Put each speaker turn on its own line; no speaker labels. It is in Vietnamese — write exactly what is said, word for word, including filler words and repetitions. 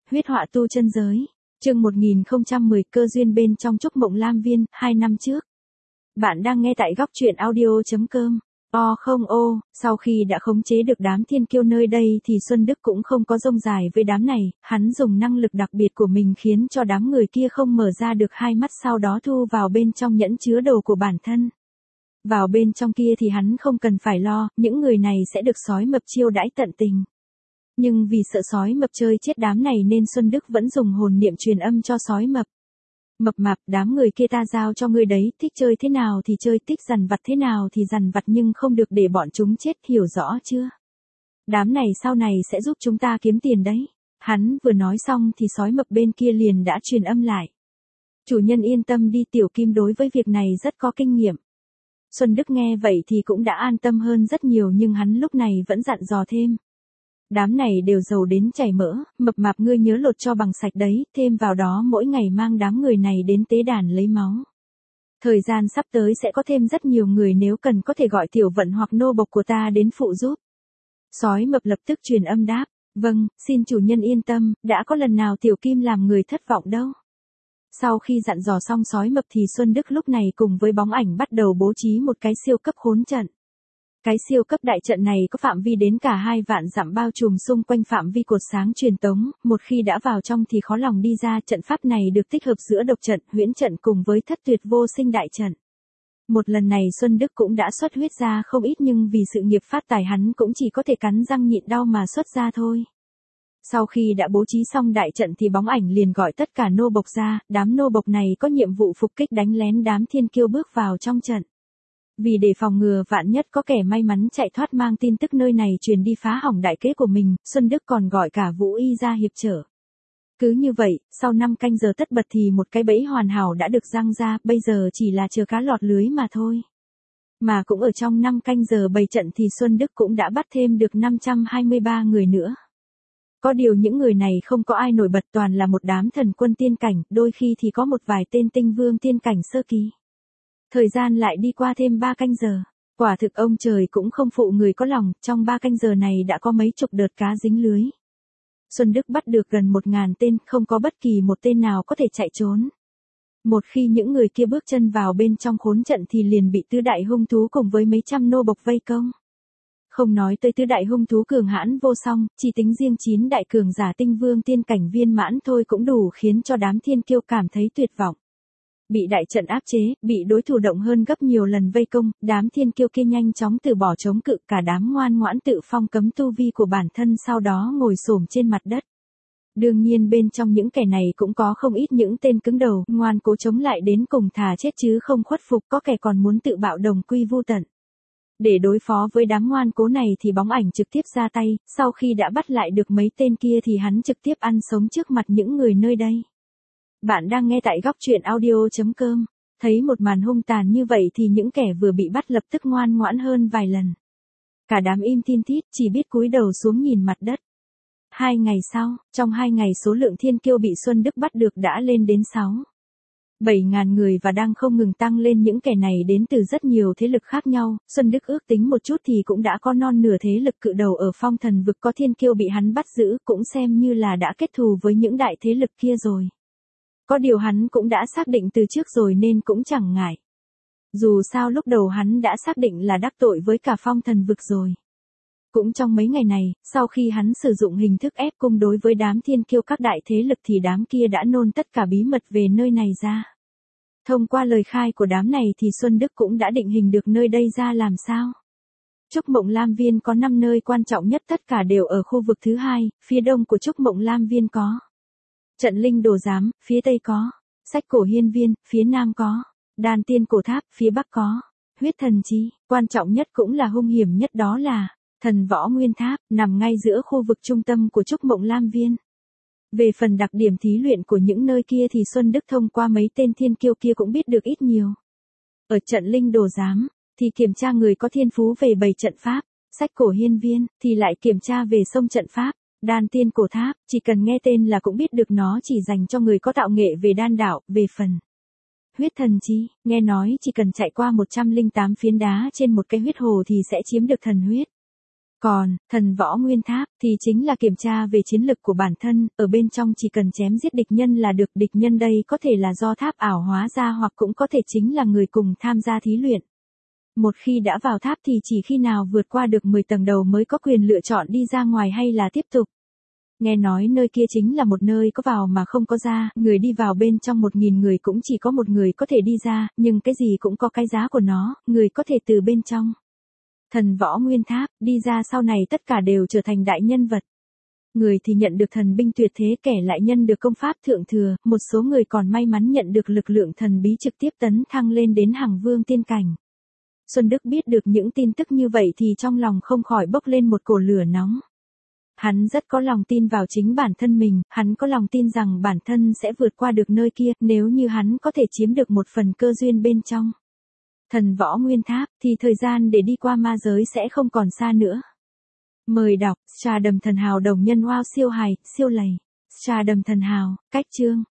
Huyết họa tu chân giới. Chương một nghìn không trăm mười cơ duyên bên trong Trúc Mộng Lam Viên, hai năm trước. Bạn đang nghe tại góc truyện audio.com. O không ô, sau khi đã khống chế được đám thiên kiêu nơi đây thì Xuân Đức cũng không có rông dài với đám này, hắn dùng năng lực đặc biệt của mình khiến cho đám người kia không mở ra được hai mắt, sau đó thu vào bên trong nhẫn chứa đồ của bản thân. Vào bên trong kia thì hắn không cần phải lo, những người này sẽ được sói mập chiêu đãi tận tình. Nhưng vì sợ sói mập chơi chết đám này nên Xuân Đức vẫn dùng hồn niệm truyền âm cho sói mập. Mập mạp, đám người kia ta giao cho ngươi đấy, thích chơi thế nào thì chơi, thích dằn vặt thế nào thì dằn vặt, nhưng không được để bọn chúng chết, hiểu rõ chưa? Đám này sau này sẽ giúp chúng ta kiếm tiền đấy. Hắn vừa nói xong thì sói mập bên kia liền đã truyền âm lại. Chủ nhân yên tâm đi, Tiểu Kim đối với việc này rất có kinh nghiệm. Xuân Đức nghe vậy thì cũng đã an tâm hơn rất nhiều, nhưng hắn lúc này vẫn dặn dò thêm. Đám này đều giàu đến chảy mỡ, mập mạp ngươi nhớ lột cho bằng sạch đấy, thêm vào đó mỗi ngày mang đám người này đến tế đàn lấy máu. Thời gian sắp tới sẽ có thêm rất nhiều người, nếu cần có thể gọi Tiểu Vận hoặc nô bộc của ta đến phụ giúp. Sói mập lập tức truyền âm đáp, vâng, xin chủ nhân yên tâm, đã có lần nào Tiểu Kim làm người thất vọng đâu. Sau khi dặn dò xong sói mập thì Xuân Đức lúc này cùng với bóng ảnh bắt đầu bố trí một cái siêu cấp khốn trận. Cái siêu cấp đại trận này có phạm vi đến cả hai vạn dặm, bao trùm xung quanh phạm vi cột sáng truyền tống, một khi đã vào trong thì khó lòng đi ra. Trận pháp này được tích hợp giữa độc trận, huyễn trận cùng với thất tuyệt vô sinh đại trận. Một lần này Xuân Đức cũng đã xuất huyết ra không ít, nhưng vì sự nghiệp phát tài hắn cũng chỉ có thể cắn răng nhịn đau mà xuất ra thôi. Sau khi đã bố trí xong đại trận thì bóng ảnh liền gọi tất cả nô bộc ra, đám nô bộc này có nhiệm vụ phục kích đánh lén đám thiên kiêu bước vào trong trận. Vì để phòng ngừa vạn nhất có kẻ may mắn chạy thoát mang tin tức nơi này truyền đi phá hỏng đại kế của mình, Xuân Đức còn gọi cả Vũ Y ra hiệp trợ. Cứ như vậy, sau năm canh giờ tất bật thì một cái bẫy hoàn hảo đã được giăng ra, bây giờ chỉ là chờ cá lọt lưới mà thôi. Mà cũng ở trong năm canh giờ bày trận thì Xuân Đức cũng đã bắt thêm được năm trăm hai mươi ba người nữa. Có điều những người này không có ai nổi bật, toàn là một đám thần quân tiên cảnh, đôi khi thì có một vài tên tinh vương tiên cảnh sơ kỳ. Thời gian lại đi qua thêm ba canh giờ. Quả thực ông trời cũng không phụ người có lòng, trong ba canh giờ này đã có mấy chục đợt cá dính lưới. Xuân Đức bắt được gần một ngàn tên, không có bất kỳ một tên nào có thể chạy trốn. Một khi những người kia bước chân vào bên trong khốn trận thì liền bị tứ đại hung thú cùng với mấy trăm nô bộc vây công. Không nói tới tứ đại hung thú cường hãn vô song, chỉ tính riêng chín đại cường giả tinh vương tiên cảnh viên mãn thôi cũng đủ khiến cho đám thiên kiêu cảm thấy tuyệt vọng. Bị đại trận áp chế, bị đối thủ động hơn gấp nhiều lần vây công, đám thiên kiêu kia nhanh chóng từ bỏ chống cự, cả đám ngoan ngoãn tự phong cấm tu vi của bản thân, sau đó ngồi xổm trên mặt đất. Đương nhiên bên trong những kẻ này cũng có không ít những tên cứng đầu, ngoan cố chống lại đến cùng, thà chết chứ không khuất phục, có kẻ còn muốn tự bạo đồng quy vu tận. Để đối phó với đám ngoan cố này thì bóng ảnh trực tiếp ra tay, sau khi đã bắt lại được mấy tên kia thì hắn trực tiếp ăn sống trước mặt những người nơi đây. Bạn đang nghe tại góc truyện audio.com. Thấy một màn hung tàn như vậy thì những kẻ vừa bị bắt lập tức ngoan ngoãn hơn vài lần. Cả đám im tin tít, chỉ biết cúi đầu xuống nhìn mặt đất. Hai ngày sau, trong hai ngày số lượng thiên kiêu bị Xuân Đức bắt được đã lên đến sáu, bảy ngàn người và đang không ngừng tăng lên. Những kẻ này đến từ rất nhiều thế lực khác nhau, Xuân Đức ước tính một chút thì cũng đã có non nửa thế lực cự đầu ở Phong Thần Vực có thiên kiêu bị hắn bắt giữ, cũng xem như là đã kết thù với những đại thế lực kia rồi. Có điều hắn cũng đã xác định từ trước rồi nên cũng chẳng ngại. Dù sao lúc đầu hắn đã xác định là đắc tội với cả Phong Thần Vực rồi. Cũng trong mấy ngày này, sau khi hắn sử dụng hình thức ép cung đối với đám thiên kiêu các đại thế lực thì đám kia đã nôn tất cả bí mật về nơi này ra. Thông qua lời khai của đám này thì Xuân Đức cũng đã định hình được nơi đây ra làm sao. Trúc Mộng Lam Viên có năm nơi quan trọng nhất, tất cả đều ở khu vực thứ hai, phía đông của Trúc Mộng Lam Viên có Trận Linh Đồ Giám, phía tây có Sách Cổ Hiên Viên, phía nam có Đan Tiên Cổ Tháp, phía bắc có Huyết Thần Chi, quan trọng nhất cũng là hung hiểm nhất đó là Thần Võ Nguyên Tháp, nằm ngay giữa khu vực trung tâm của Trúc Mộng Lam Viên. Về phần đặc điểm thí luyện của những nơi kia thì Xuân Đức thông qua mấy tên thiên kiêu kia cũng biết được ít nhiều. Ở Trận Linh Đồ Giám thì kiểm tra người có thiên phú về bày trận pháp, Sách Cổ Hiên Viên thì lại kiểm tra về xông trận pháp. Đan Tiên Cổ Tháp, chỉ cần nghe tên là cũng biết được nó chỉ dành cho người có tạo nghệ về đan đạo. Về phần Huyết Thần Chi, nghe nói chỉ cần chạy qua một trăm lẻ tám phiến đá trên một cái huyết hồ thì sẽ chiếm được thần huyết. Còn, thần võ nguyên tháp, thì chính là kiểm tra về chiến lực của bản thân, ở bên trong chỉ cần chém giết địch nhân là được, địch nhân đây có thể là do tháp ảo hóa ra hoặc cũng có thể chính là người cùng tham gia thí luyện. Một khi đã vào tháp thì chỉ khi nào vượt qua được mười tầng đầu mới có quyền lựa chọn đi ra ngoài hay là tiếp tục. Nghe nói nơi kia chính là một nơi có vào mà không có ra, người đi vào bên trong một nghìn người cũng chỉ có một người có thể đi ra, nhưng cái gì cũng có cái giá của nó, người có thể từ bên trong. Thần võ nguyên tháp, đi ra sau này tất cả đều trở thành đại nhân vật. Người thì nhận được thần binh tuyệt thế, kẻ lại nhân được công pháp thượng thừa, một số người còn may mắn nhận được lực lượng thần bí trực tiếp tấn thăng lên đến hằng vương tiên cảnh. Xuân Đức biết được những tin tức như vậy thì trong lòng không khỏi bốc lên một cổ lửa nóng. Hắn rất có lòng tin vào chính bản thân mình, hắn có lòng tin rằng bản thân sẽ vượt qua được nơi kia, nếu như hắn có thể chiếm được một phần cơ duyên bên trong thần võ nguyên tháp, thì thời gian để đi qua ma giới sẽ không còn xa nữa. Mời đọc, Stardom thần hào đồng nhân wow siêu hài, siêu lầy. Stardom thần hào, cách chương.